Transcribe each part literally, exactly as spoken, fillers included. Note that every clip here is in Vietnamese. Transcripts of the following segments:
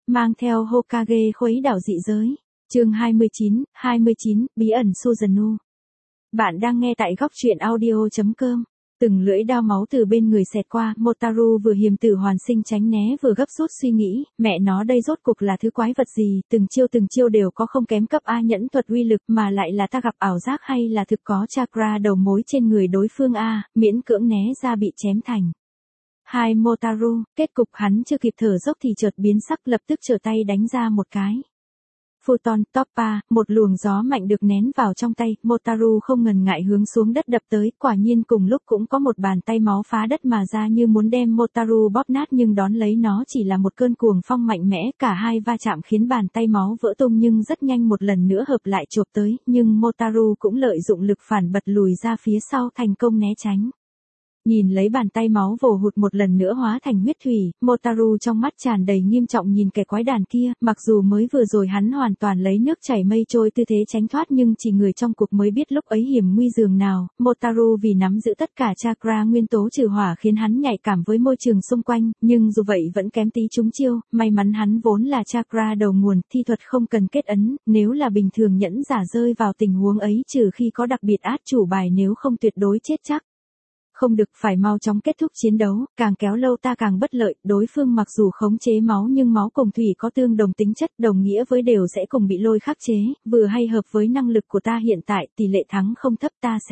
Mang theo Hokage khuấy đảo dị giới. Chương hai mươi chín, hai mươi chín, bí ẩn Susanoo. Bạn đang nghe tại góc truyện audio chấm com. Từng lưỡi đao máu từ bên người xẹt qua, Motaru vừa hiềm tử hoàn sinh tránh né vừa gấp rút suy nghĩ, mẹ nó đây rốt cuộc là thứ quái vật gì, từng chiêu từng chiêu đều có không kém cấp A nhẫn thuật uy lực mà lại là ta gặp ảo giác hay là thực có chakra đầu mối trên người đối phương A, miễn cưỡng né ra bị chém thành. Hai Motaru, kết cục hắn chưa kịp thở dốc thì chợt biến sắc lập tức trở tay đánh ra một cái. Futon, Toppa, một luồng gió mạnh được nén vào trong tay, Motaru không ngần ngại hướng xuống đất đập tới, quả nhiên cùng lúc cũng có một bàn tay máu phá đất mà ra như muốn đem Motaru bóp nát nhưng đón lấy nó chỉ là một cơn cuồng phong mạnh mẽ, cả hai va chạm khiến bàn tay máu vỡ tung nhưng rất nhanh một lần nữa hợp lại chộp tới, nhưng Motaru cũng lợi dụng lực phản bật lùi ra phía sau thành công né tránh. Nhìn lấy bàn tay máu vồ hụt một lần nữa hóa thành huyết thủy, Motaru trong mắt tràn đầy nghiêm trọng nhìn kẻ quái đàn kia, mặc dù mới vừa rồi hắn hoàn toàn lấy nước chảy mây trôi tư thế tránh thoát nhưng chỉ người trong cuộc mới biết lúc ấy hiểm nguy dường nào, Motaru vì nắm giữ tất cả chakra nguyên tố trừ hỏa khiến hắn nhạy cảm với môi trường xung quanh, nhưng dù vậy vẫn kém tí trúng chiêu, may mắn hắn vốn là chakra đầu nguồn, thi thuật không cần kết ấn, nếu là bình thường nhẫn giả rơi vào tình huống ấy trừ khi có đặc biệt át chủ bài nếu không tuyệt đối chết chắc. Không được, phải mau chóng kết thúc chiến đấu, càng kéo lâu ta càng bất lợi, đối phương mặc dù khống chế máu nhưng máu cùng thủy có tương đồng tính chất, đồng nghĩa với đều sẽ cùng bị lôi khắc chế, vừa hay hợp với năng lực của ta hiện tại, tỷ lệ thắng không thấp ta sẽ.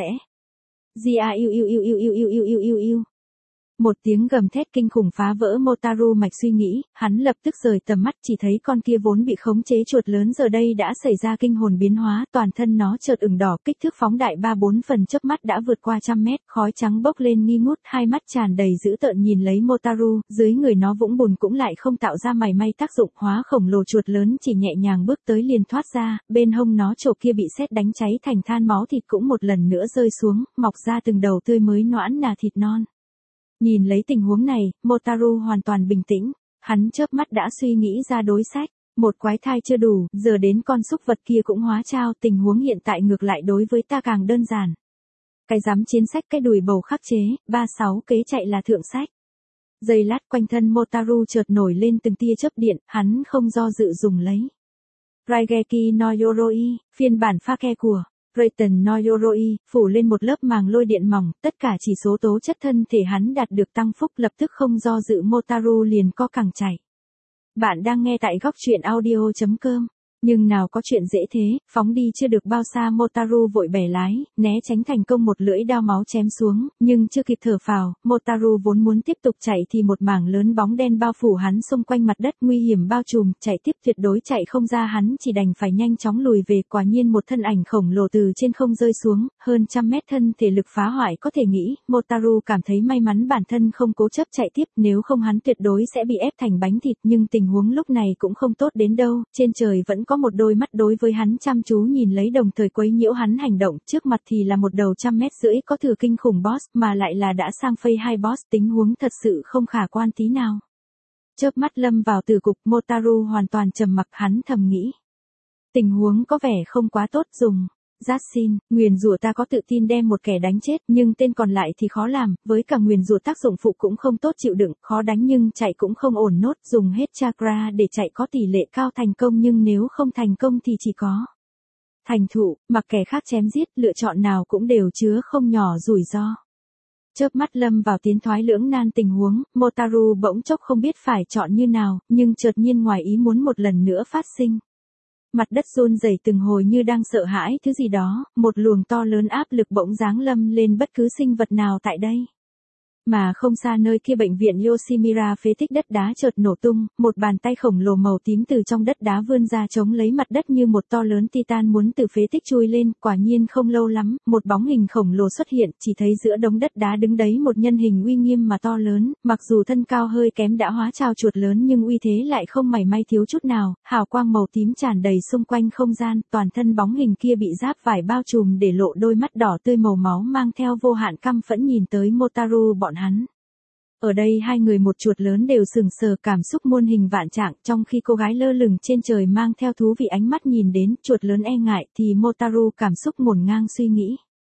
Gia yêu yêu yêu yêu yêu yêu yêu yêu yêu yêu. Một tiếng gầm thét kinh khủng phá vỡ Motaru mạch suy nghĩ, hắn lập tức rời tầm mắt chỉ thấy con kia vốn bị khống chế chuột lớn giờ đây đã xảy ra kinh hồn biến hóa, toàn thân nó chợt ửng đỏ, kích thước phóng đại ba bốn phần chớp mắt đã vượt qua trăm mét, khói trắng bốc lên nghi ngút, hai mắt tràn đầy dữ tợn nhìn lấy Motaru, dưới người nó vũng bùn cũng lại không tạo ra mảy may tác dụng, hóa khổng lồ chuột lớn chỉ nhẹ nhàng bước tới liền thoát ra, bên hông nó chỗ kia bị sét đánh cháy thành than máu thịt cũng một lần nữa rơi xuống, mọc ra từng đầu tươi mới noãn nà thịt non. Nhìn lấy tình huống này, Motaru hoàn toàn bình tĩnh, hắn chớp mắt đã suy nghĩ ra đối sách, một quái thai chưa đủ, giờ đến con súc vật kia cũng hóa trao, tình huống hiện tại ngược lại đối với ta càng đơn giản. Cái dám chiến sách cái đùi bầu khắc chế, ba sáu kế chạy là thượng sách. Giây lát quanh thân Motaru chợt nổi lên từng tia chớp điện, hắn không do dự dùng lấy. Raigeki no Yoroi, phiên bản pha ke của Raiten no Yoroi, phủ lên một lớp màng lôi điện mỏng, tất cả chỉ số tố chất thân thể hắn đạt được tăng phúc lập tức không do dự Motaru liền co cẳng chạy. Bạn đang nghe tại góc truyện audio chấm com. Nhưng nào có chuyện dễ thế, phóng đi chưa được bao xa Motaru vội bẻ lái, né tránh thành công một lưỡi đao máu chém xuống, nhưng chưa kịp thở phào, Motaru vốn muốn tiếp tục chạy thì một mảng lớn bóng đen bao phủ hắn xung quanh mặt đất nguy hiểm bao trùm, chạy tiếp tuyệt đối chạy không ra hắn chỉ đành phải nhanh chóng lùi về, quả nhiên một thân ảnh khổng lồ từ trên không rơi xuống, hơn trăm mét thân thể lực phá hoại có thể nghĩ, Motaru cảm thấy may mắn bản thân không cố chấp chạy tiếp nếu không hắn tuyệt đối sẽ bị ép thành bánh thịt nhưng tình huống lúc này cũng không tốt đến đâu, trên trời vẫn có một đôi mắt đối với hắn chăm chú nhìn lấy đồng thời quấy nhiễu hắn hành động, trước mặt thì là một đầu trăm mét rưỡi có thừa kinh khủng boss mà lại là đã sang phase hai boss, tình huống thật sự không khả quan tí nào. Chớp mắt lâm vào tử cục, Motaru hoàn toàn trầm mặc, hắn thầm nghĩ. Tình huống có vẻ không quá tốt dùng. Jashin, nguyền rủa ta có tự tin đem một kẻ đánh chết, nhưng tên còn lại thì khó làm, với cả nguyền rủa tác dụng phụ cũng không tốt chịu đựng, khó đánh nhưng chạy cũng không ổn nốt, dùng hết chakra để chạy có tỷ lệ cao thành công nhưng nếu không thành công thì chỉ có thành thụ, mặc kẻ khác chém giết, lựa chọn nào cũng đều chứa không nhỏ rủi ro. Chớp mắt lâm vào tiến thoái lưỡng nan tình huống, Motaru bỗng chốc không biết phải chọn như nào, nhưng chợt nhiên ngoài ý muốn một lần nữa phát sinh. Mặt đất run rẩy từng hồi như đang sợ hãi thứ gì đó, một luồng to lớn áp lực bỗng giáng lâm lên bất cứ sinh vật nào tại đây. Mà không xa nơi kia bệnh viện Yoshimura phế tích đất đá chợt nổ tung, một bàn tay khổng lồ màu tím từ trong đất đá vươn ra chống lấy mặt đất như một to lớn titan muốn từ phế tích chui lên, quả nhiên không lâu lắm, một bóng hình khổng lồ xuất hiện, chỉ thấy giữa đống đất đá đứng đấy một nhân hình uy nghiêm mà to lớn, mặc dù thân cao hơi kém đã hóa trào chuột lớn nhưng uy thế lại không mảy may thiếu chút nào, hào quang màu tím tràn đầy xung quanh không gian, toàn thân bóng hình kia bị giáp vải bao trùm để lộ đôi mắt đỏ tươi màu máu mang theo vô hạn căm phẫn nhìn tới Motaru bọn hắn. Ở đây hai người một chuột lớn đều sừng sờ cảm xúc muôn hình vạn trạng, trong khi cô gái lơ lửng trên trời mang theo thú vị ánh mắt nhìn đến chuột lớn e ngại thì Motaru cảm xúc ngổn ngang suy nghĩ.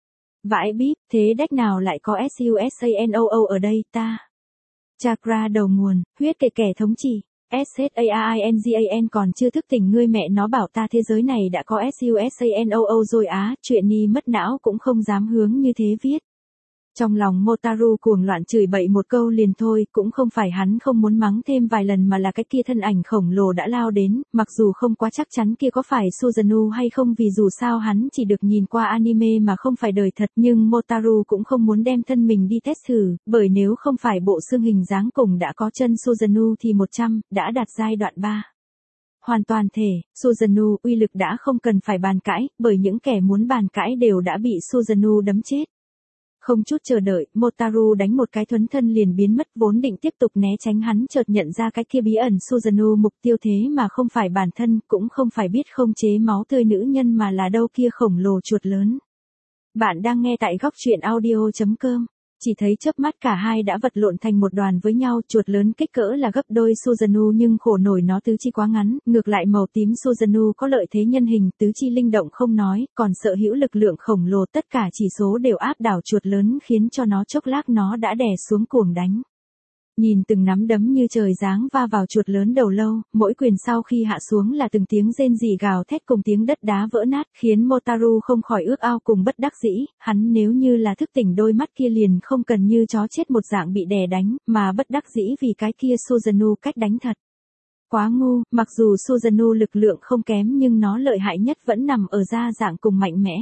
Vãi bíp, thế đách nào lại có Susanoo ở đây ta? Chakra đầu nguồn, huyết kệ kẻ thống trị. S H A I N G A N còn chưa thức tỉnh ngươi mẹ nó bảo ta thế giới này đã có S U S A N O O rồi á, chuyện ni mất não cũng không dám hướng như thế viết. Trong lòng Motaru cuồng loạn chửi bậy một câu liền thôi, cũng không phải hắn không muốn mắng thêm vài lần mà là cái kia thân ảnh khổng lồ đã lao đến, mặc dù không quá chắc chắn kia có phải Susanoo hay không vì dù sao hắn chỉ được nhìn qua anime mà không phải đời thật, nhưng Motaru cũng không muốn đem thân mình đi test thử, bởi nếu không phải bộ xương hình dáng cùng đã có chân Susanoo thì một trăm, đã đạt giai đoạn ba. Hoàn toàn thể, Susanoo uy lực đã không cần phải bàn cãi, bởi những kẻ muốn bàn cãi đều đã bị Susanoo đấm chết. Không chút chờ đợi, Motaru đánh một cái thuấn thân liền biến mất vốn định tiếp tục né tránh hắn chợt nhận ra cái kia bí ẩn Susanoo mục tiêu thế mà không phải bản thân, cũng không phải biết không chế máu tươi nữ nhân mà là đâu kia khổng lồ chuột lớn. Bạn đang nghe tại góc truyện audio chấm com. Chỉ thấy chớp mắt cả hai đã vật lộn thành một đoàn với nhau, chuột lớn kích cỡ là gấp đôi Susanoo nhưng khổ nổi nó tứ chi quá ngắn, ngược lại màu tím Susanoo có lợi thế nhân hình, tứ chi linh động không nói, còn sở hữu lực lượng khổng lồ, tất cả chỉ số đều áp đảo chuột lớn khiến cho nó chốc lát nó đã đè xuống cuồng đánh. Nhìn từng nắm đấm như trời giáng va vào chuột lớn đầu lâu, mỗi quyền sau khi hạ xuống là từng tiếng rên rỉ gào thét cùng tiếng đất đá vỡ nát, khiến Motaru không khỏi ước ao cùng bất đắc dĩ, hắn nếu như là thức tỉnh đôi mắt kia liền không cần như chó chết một dạng bị đè đánh, mà bất đắc dĩ vì cái kia Susanoo cách đánh thật. Quá ngu, mặc dù Susanoo lực lượng không kém nhưng nó lợi hại nhất vẫn nằm ở da dạng cùng mạnh mẽ.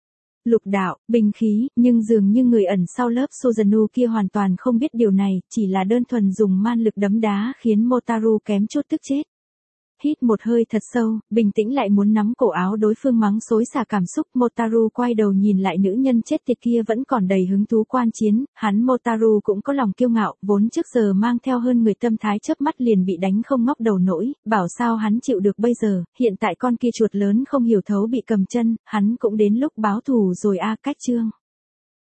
Lục đạo, binh khí, nhưng dường như người ẩn sau lớp Susanoo kia hoàn toàn không biết điều này, chỉ là đơn thuần dùng man lực đấm đá khiến Motaru kém chút tức chết. Hít một hơi thật sâu, bình tĩnh lại muốn nắm cổ áo đối phương mắng xối xả cảm xúc, Motaru quay đầu nhìn lại nữ nhân chết tiệt kia vẫn còn đầy hứng thú quan chiến, hắn Motaru cũng có lòng kiêu ngạo, vốn trước giờ mang theo hơn người tâm thái chớp mắt liền bị đánh không ngóc đầu nổi, bảo sao hắn chịu được bây giờ, hiện tại con kia chuột lớn không hiểu thấu bị cầm chân, hắn cũng đến lúc báo thù rồi a. Cách chương